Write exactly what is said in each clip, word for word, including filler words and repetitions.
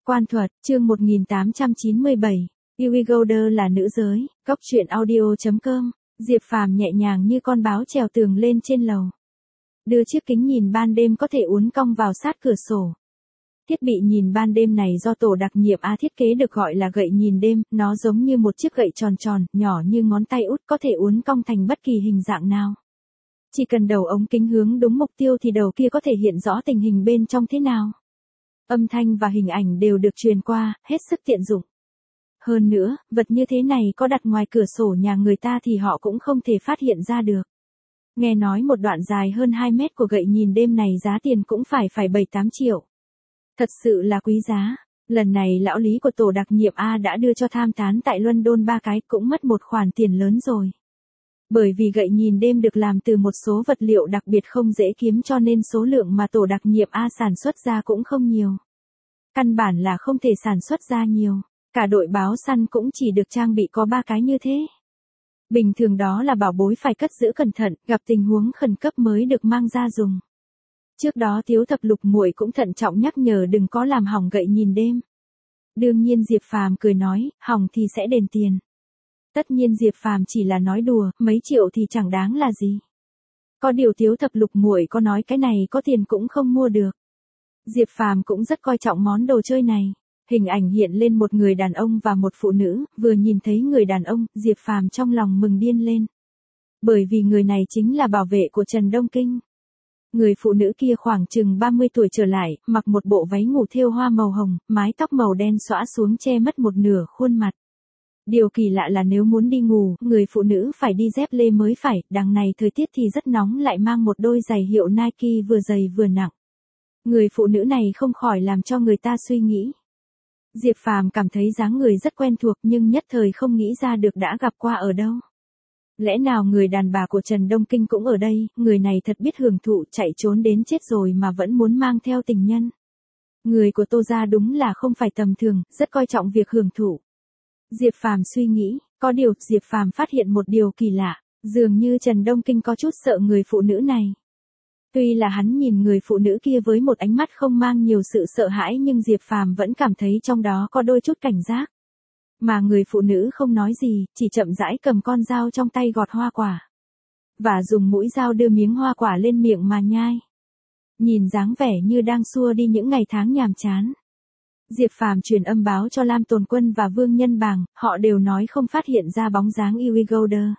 Quan thuật, chương một nghìn tám trăm chín mươi bảy, Yui Golder là nữ giới, góc truyện audio chấm com, Diệp Phàm nhẹ nhàng như con báo trèo tường lên trên lầu. Đưa chiếc kính nhìn ban đêm có thể uốn cong vào sát cửa sổ. Thiết bị nhìn ban đêm này do tổ đặc nhiệm A thiết kế được gọi là gậy nhìn đêm, nó giống như một chiếc gậy tròn tròn, nhỏ như ngón tay út có thể uốn cong thành bất kỳ hình dạng nào. Chỉ cần đầu ống kính hướng đúng mục tiêu thì đầu kia có thể hiện rõ tình hình bên trong thế nào. Âm thanh và hình ảnh đều được truyền qua, hết sức tiện dụng. Hơn nữa, vật như thế này có đặt ngoài cửa sổ nhà người ta thì họ cũng không thể phát hiện ra được. Nghe nói một đoạn dài hơn hai mét của gậy nhìn đêm này giá tiền cũng phải phải bảy tám triệu. Thật sự là quý giá. Lần này lão lý của tổ đặc nhiệm A đã đưa cho tham tán tại London ba cái cũng mất một khoản tiền lớn rồi. Bởi vì gậy nhìn đêm được làm từ một số vật liệu đặc biệt không dễ kiếm cho nên số lượng mà tổ đặc nhiệm A sản xuất ra cũng không nhiều. Căn bản là không thể sản xuất ra nhiều. Cả đội báo săn cũng chỉ được trang bị có ba cái như thế. Bình thường đó là bảo bối phải cất giữ cẩn thận, gặp tình huống khẩn cấp mới được mang ra dùng. Trước đó Tiếu Thập Lục muội cũng thận trọng nhắc nhở đừng có làm hỏng gậy nhìn đêm. Đương nhiên Diệp Phàm cười nói, hỏng thì sẽ đền tiền. Tất nhiên Diệp Phàm chỉ là nói đùa, mấy triệu thì chẳng đáng là gì. Có điều Tiếu Thập Lục muội có nói cái này có tiền cũng không mua được. Diệp Phàm cũng rất coi trọng món đồ chơi này. Hình ảnh hiện lên một người đàn ông và một phụ nữ, vừa nhìn thấy người đàn ông, Diệp Phàm trong lòng mừng điên lên. Bởi vì người này chính là bảo vệ của Trần Đông Kinh. Người phụ nữ kia khoảng chừng ba mươi tuổi trở lại, mặc một bộ váy ngủ thêu hoa màu hồng, mái tóc màu đen xõa xuống che mất một nửa khuôn mặt. Điều kỳ lạ là nếu muốn đi ngủ, người phụ nữ phải đi dép lê mới phải, đằng này thời tiết thì rất nóng lại mang một đôi giày hiệu Nike vừa dày vừa nặng. Người phụ nữ này không khỏi làm cho người ta suy nghĩ. Diệp Phàm cảm thấy dáng người rất quen thuộc nhưng nhất thời không nghĩ ra được đã gặp qua ở đâu. Lẽ nào người đàn bà của Trần Đông Kinh cũng ở đây, người này thật biết hưởng thụ chạy trốn đến chết rồi mà vẫn muốn mang theo tình nhân. Người của Tô gia đúng là không phải tầm thường, rất coi trọng việc hưởng thụ. Diệp Phàm suy nghĩ, có điều Diệp Phàm phát hiện một điều kỳ lạ, dường như Trần Đông Kinh có chút sợ người phụ nữ này. Tuy là hắn nhìn người phụ nữ kia với một ánh mắt không mang nhiều sự sợ hãi nhưng Diệp Phàm vẫn cảm thấy trong đó có đôi chút cảnh giác. Mà người phụ nữ không nói gì, chỉ chậm rãi cầm con dao trong tay gọt hoa quả. Và dùng mũi dao đưa miếng hoa quả lên miệng mà nhai. Nhìn dáng vẻ như đang xua đi những ngày tháng nhàm chán. Diệp Phàm truyền âm báo cho Lam Tồn Quân và Vương Nhân Bàng, họ đều nói không phát hiện ra bóng dáng Yui Golder.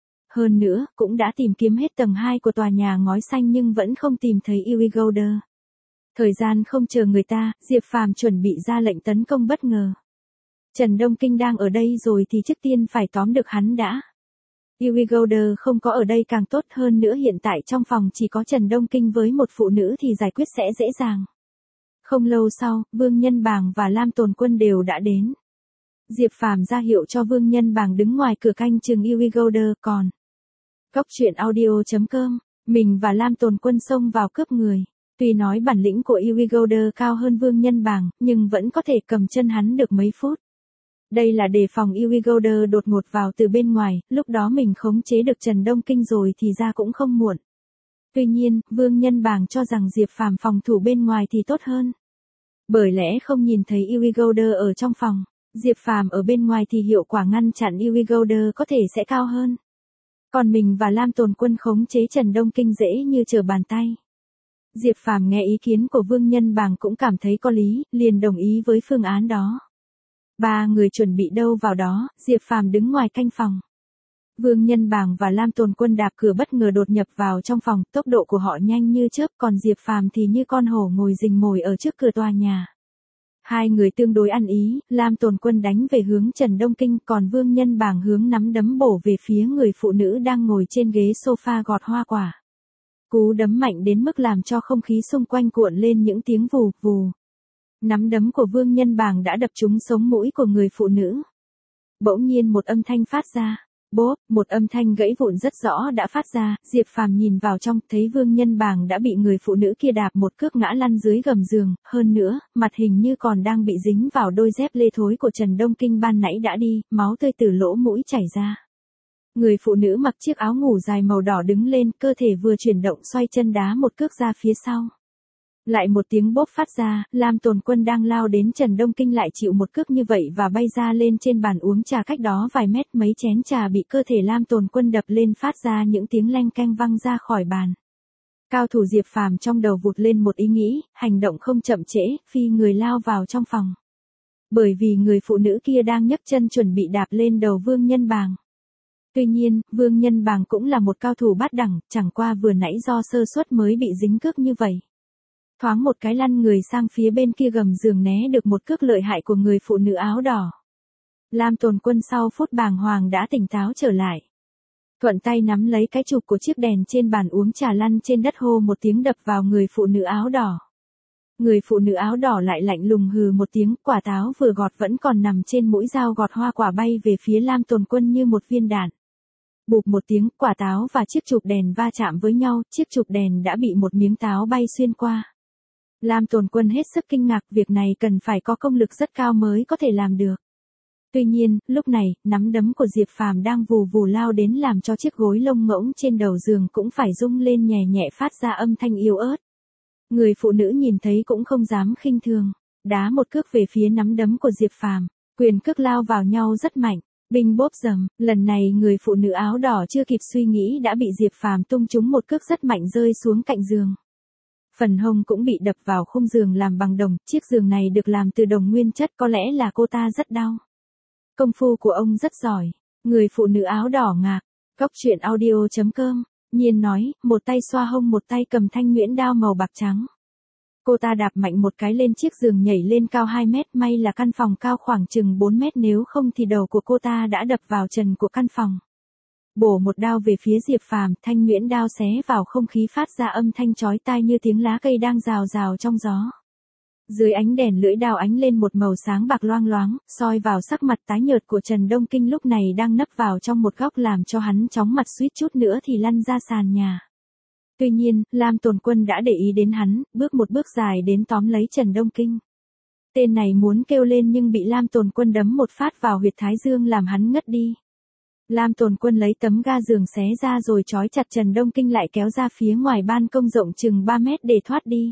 Hơn nữa, cũng đã tìm kiếm hết tầng hai của tòa nhà ngói xanh nhưng vẫn không tìm thấy Yui Golder. Thời gian không chờ người ta, Diệp Phàm chuẩn bị ra lệnh tấn công bất ngờ. Trần Đông Kinh đang ở đây rồi thì trước tiên phải tóm được hắn đã. Yui Golder không có ở đây càng tốt hơn nữa hiện tại trong phòng chỉ có Trần Đông Kinh với một phụ nữ thì giải quyết sẽ dễ dàng. Không lâu sau, Vương Nhân Bàng và Lam Tồn Quân đều đã đến. Diệp Phàm ra hiệu cho Vương Nhân Bàng đứng ngoài cửa canh chừng Yui Golder còn. Góc truyện audio chấm com, mình và Lam Tồn Quân xông vào cướp người. Tuy nói bản lĩnh của Yui Golder cao hơn Vương Nhân Bàng, nhưng vẫn có thể cầm chân hắn được mấy phút. Đây là đề phòng Yui Golder đột ngột vào từ bên ngoài, lúc đó mình khống chế được Trần Đông Kinh rồi thì ra cũng không muộn. Tuy nhiên, Vương Nhân Bàng cho rằng Diệp Phàm phòng thủ bên ngoài thì tốt hơn. Bởi lẽ không nhìn thấy Yui Golder ở trong phòng, Diệp Phàm ở bên ngoài thì hiệu quả ngăn chặn Yui Golder có thể sẽ cao hơn. Còn mình và Lam Tồn Quân khống chế Trần Đông Kinh dễ như trở bàn tay. Diệp Phàm nghe ý kiến của Vương Nhân Bàng cũng cảm thấy có lý, liền đồng ý với phương án đó. Ba người chuẩn bị đâu vào đó, Diệp Phàm đứng ngoài canh phòng. Vương Nhân Bàng và Lam Tồn Quân đạp cửa bất ngờ đột nhập vào trong phòng, tốc độ của họ nhanh như chớp còn Diệp Phàm thì như con hổ ngồi rình mồi ở trước cửa tòa nhà. Hai người tương đối ăn ý, Lam Tồn Quân đánh về hướng Trần Đông Kinh còn Vương Nhân Bàng hướng nắm đấm bổ về phía người phụ nữ đang ngồi trên ghế sofa gọt hoa quả. Cú đấm mạnh đến mức làm cho không khí xung quanh cuộn lên những tiếng vù vù. Nắm đấm của Vương Nhân Bàng đã đập trúng sống mũi của người phụ nữ. Bỗng nhiên một âm thanh phát ra. Bốp, một âm thanh gãy vụn rất rõ đã phát ra, Diệp Phàm nhìn vào trong, thấy Vương Nhân Bàng đã bị người phụ nữ kia đạp một cước ngã lăn dưới gầm giường, hơn nữa, mặt hình như còn đang bị dính vào đôi dép lê thối của Trần Đông Kinh ban nãy đã đi, máu tươi từ lỗ mũi chảy ra. Người phụ nữ mặc chiếc áo ngủ dài màu đỏ đứng lên, cơ thể vừa chuyển động xoay chân đá một cước ra phía sau. Lại một tiếng bốp phát ra, Lam Tồn Quân đang lao đến Trần Đông Kinh lại chịu một cước như vậy và bay ra lên trên bàn uống trà cách đó vài mét, mấy chén trà bị cơ thể Lam Tồn Quân đập lên phát ra những tiếng leng keng văng ra khỏi bàn. Cao thủ Diệp Phàm trong đầu vụt lên một ý nghĩ, hành động không chậm trễ, phi người lao vào trong phòng. Bởi vì người phụ nữ kia đang nhấc chân chuẩn bị đạp lên đầu Vương Nhân Bàng. Tuy nhiên, Vương Nhân Bàng cũng là một cao thủ bát đẳng, chẳng qua vừa nãy do sơ suất mới bị dính cước như vậy. Thoáng một cái lăn người sang phía bên kia gầm giường né được một cước lợi hại của người phụ nữ áo đỏ. Lam Tồn Quân sau phút bàng hoàng đã tỉnh táo trở lại. Thuận tay nắm lấy cái chụp của chiếc đèn trên bàn uống trà lăn trên đất hô một tiếng đập vào người phụ nữ áo đỏ. Người phụ nữ áo đỏ lại lạnh lùng hừ một tiếng, quả táo vừa gọt vẫn còn nằm trên mũi dao gọt hoa quả bay về phía Lam Tồn Quân như một viên đạn. Bụp một tiếng, quả táo và chiếc chụp đèn va chạm với nhau, chiếc chụp đèn đã bị một miếng táo bay xuyên qua. Lam Tồn Quân hết sức kinh ngạc, việc này cần phải có công lực rất cao mới có thể làm được. Tuy nhiên, lúc này, nắm đấm của Diệp Phàm đang vù vù lao đến làm cho chiếc gối lông ngỗng trên đầu giường cũng phải rung lên nhẹ nhẹ phát ra âm thanh yếu ớt. Người phụ nữ nhìn thấy cũng không dám khinh thường, đá một cước về phía nắm đấm của Diệp Phàm, quyền cước lao vào nhau rất mạnh, binh bốp rầm, lần này người phụ nữ áo đỏ chưa kịp suy nghĩ đã bị Diệp Phàm tung trúng một cước rất mạnh rơi xuống cạnh giường. Phần hông cũng bị đập vào khung giường làm bằng đồng, chiếc giường này được làm từ đồng nguyên chất, có lẽ là cô ta rất đau. Công phu của ông rất giỏi. Người phụ nữ áo đỏ ngạc. Góc truyện audio chấm com. Nhiên nói, một tay xoa hông một tay cầm thanh nhuyễn đao màu bạc trắng. Cô ta đạp mạnh một cái lên chiếc giường nhảy lên cao hai mét, may là căn phòng cao khoảng chừng bốn mét, nếu không thì đầu của cô ta đã đập vào trần của căn phòng. Bổ một đao về phía Diệp Phàm, thanh nhuyễn đao xé vào không khí phát ra âm thanh chói tai như tiếng lá cây đang rào rào trong gió. Dưới ánh đèn lưỡi đao ánh lên một màu sáng bạc loang loáng, soi vào sắc mặt tái nhợt của Trần Đông Kinh lúc này đang nấp vào trong một góc làm cho hắn chóng mặt suýt chút nữa thì lăn ra sàn nhà. Tuy nhiên, Lam Tồn Quân đã để ý đến hắn, bước một bước dài đến tóm lấy Trần Đông Kinh. Tên này muốn kêu lên nhưng bị Lam Tồn Quân đấm một phát vào huyệt thái dương làm hắn ngất đi. Lam Tồn Quân lấy tấm ga giường xé ra rồi trói chặt Trần Đông Kinh lại kéo ra phía ngoài ban công rộng chừng ba mét để thoát đi.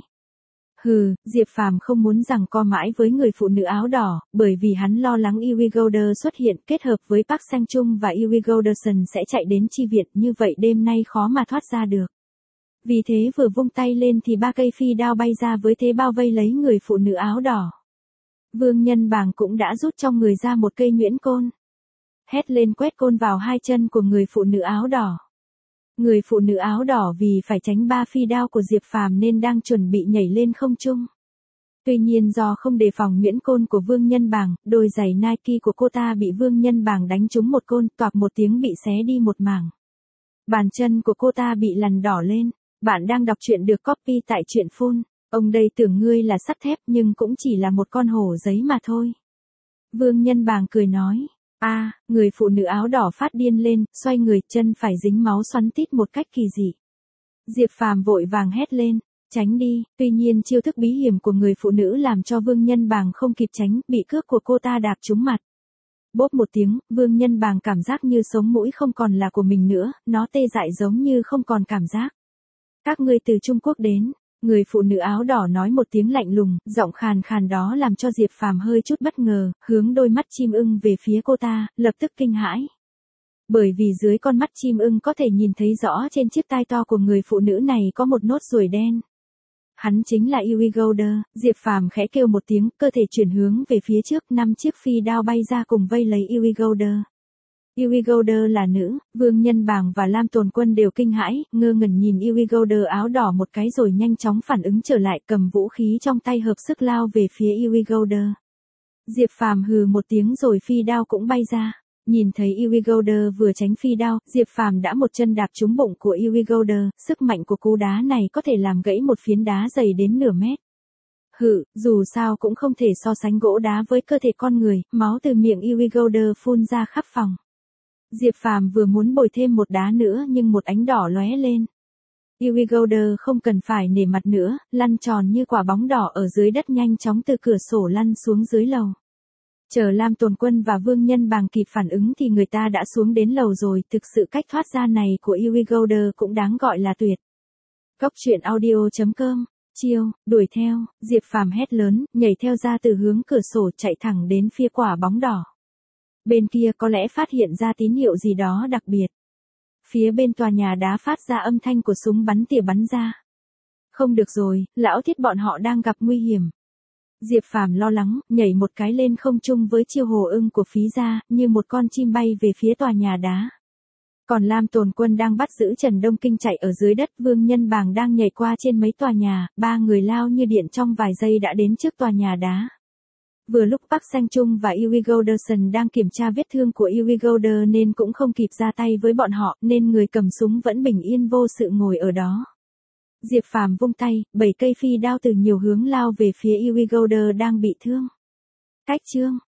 Hừ, Diệp Phàm không muốn rằng co mãi với người phụ nữ áo đỏ, bởi vì hắn lo lắng Yui Golder xuất hiện kết hợp với Park Sang Chung và Yui Golderson sẽ chạy đến chi viện, như vậy đêm nay khó mà thoát ra được. Vì thế vừa vung tay lên thì ba cây phi đao bay ra với thế bao vây lấy người phụ nữ áo đỏ. Vương Nhân Bàng cũng đã rút trong người ra một cây nhuyễn côn. Hét lên quét côn vào hai chân của người phụ nữ áo đỏ. Người phụ nữ áo đỏ vì phải tránh ba phi đao của Diệp Phàm nên đang chuẩn bị nhảy lên không trung. Tuy nhiên do không đề phòng nhuyễn côn của Vương Nhân Bàng, đôi giày Nike của cô ta bị Vương Nhân Bàng đánh trúng một côn, toạc một tiếng bị xé đi một mảng. Bàn chân của cô ta bị lằn đỏ lên. Bạn đang đọc truyện được copy tại truyện phun. Ông đây tưởng ngươi là sắt thép nhưng cũng chỉ là một con hổ giấy mà thôi. Vương Nhân Bàng cười nói. A, à, người phụ nữ áo đỏ phát điên lên, xoay người, chân phải dính máu xoắn tít một cách kỳ dị. Diệp Phàm vội vàng hét lên, tránh đi, tuy nhiên chiêu thức bí hiểm của người phụ nữ làm cho Vương Nhân Bàng không kịp tránh, bị cước của cô ta đạp trúng mặt. Bốp một tiếng, Vương Nhân Bàng cảm giác như sống mũi không còn là của mình nữa, nó tê dại giống như không còn cảm giác. Các ngươi từ Trung Quốc đến. Người phụ nữ áo đỏ nói một tiếng lạnh lùng, giọng khàn khàn đó làm cho Diệp Phàm hơi chút bất ngờ, hướng đôi mắt chim ưng về phía cô ta, lập tức kinh hãi. Bởi vì dưới con mắt chim ưng có thể nhìn thấy rõ trên chiếc tai to của người phụ nữ này có một nốt ruồi đen. Hắn chính là Yui Golder. Diệp Phàm khẽ kêu một tiếng, cơ thể chuyển hướng về phía trước, năm chiếc phi đao bay ra cùng vây lấy Yui Golder. Yui Golder là nữ, Vương Nhân Bàng và Lam Tồn Quân đều kinh hãi, ngơ ngẩn nhìn Yui Golder áo đỏ một cái rồi nhanh chóng phản ứng trở lại, cầm vũ khí trong tay hợp sức lao về phía Yui Golder. Diệp Phàm hừ một tiếng rồi phi đao cũng bay ra. Nhìn thấy Yui Golder vừa tránh phi đao, Diệp Phàm đã một chân đạp trúng bụng của Yui Golder, sức mạnh của cú đá này có thể làm gãy một phiến đá dày đến nửa mét. Hự, dù sao cũng không thể so sánh gỗ đá với cơ thể con người, máu từ miệng Yui Golder phun ra khắp phòng. Diệp Phàm vừa muốn bồi thêm một đá nữa nhưng một ánh đỏ lóe lên. Yui Golder không cần phải nể mặt nữa, lăn tròn như quả bóng đỏ ở dưới đất nhanh chóng từ cửa sổ lăn xuống dưới lầu. Chờ Lam Tồn Quân và Vương Nhân Bàng kịp phản ứng thì người ta đã xuống đến lầu rồi, thực sự cách thoát ra này của Yui Golder cũng đáng gọi là tuyệt. Góc truyện audio chấm com Chiêu, đuổi theo, Diệp Phàm hét lớn, nhảy theo ra từ hướng cửa sổ chạy thẳng đến phía quả bóng đỏ. Bên kia có lẽ phát hiện ra tín hiệu gì đó đặc biệt. Phía bên tòa nhà đá phát ra âm thanh của súng bắn tỉa bắn ra. Không được rồi, lão thiết bọn họ đang gặp nguy hiểm. Diệp Phàm lo lắng, nhảy một cái lên không trung với chiêu hồ ưng của phí gia, như một con chim bay về phía tòa nhà đá. Còn Lam Tồn Quân đang bắt giữ Trần Đông Kinh chạy ở dưới đất, Vương Nhân Bàng đang nhảy qua trên mấy tòa nhà, ba người lao như điện trong vài giây đã đến trước tòa nhà đá. Vừa lúc Park Sang Chung và Uwe Golderson đang kiểm tra vết thương của Uwe Golder nên cũng không kịp ra tay với bọn họ, nên người cầm súng vẫn bình yên vô sự ngồi ở đó. Diệp Phàm vung tay, bảy cây phi đao từ nhiều hướng lao về phía Uwe Golder đang bị thương. Cách chương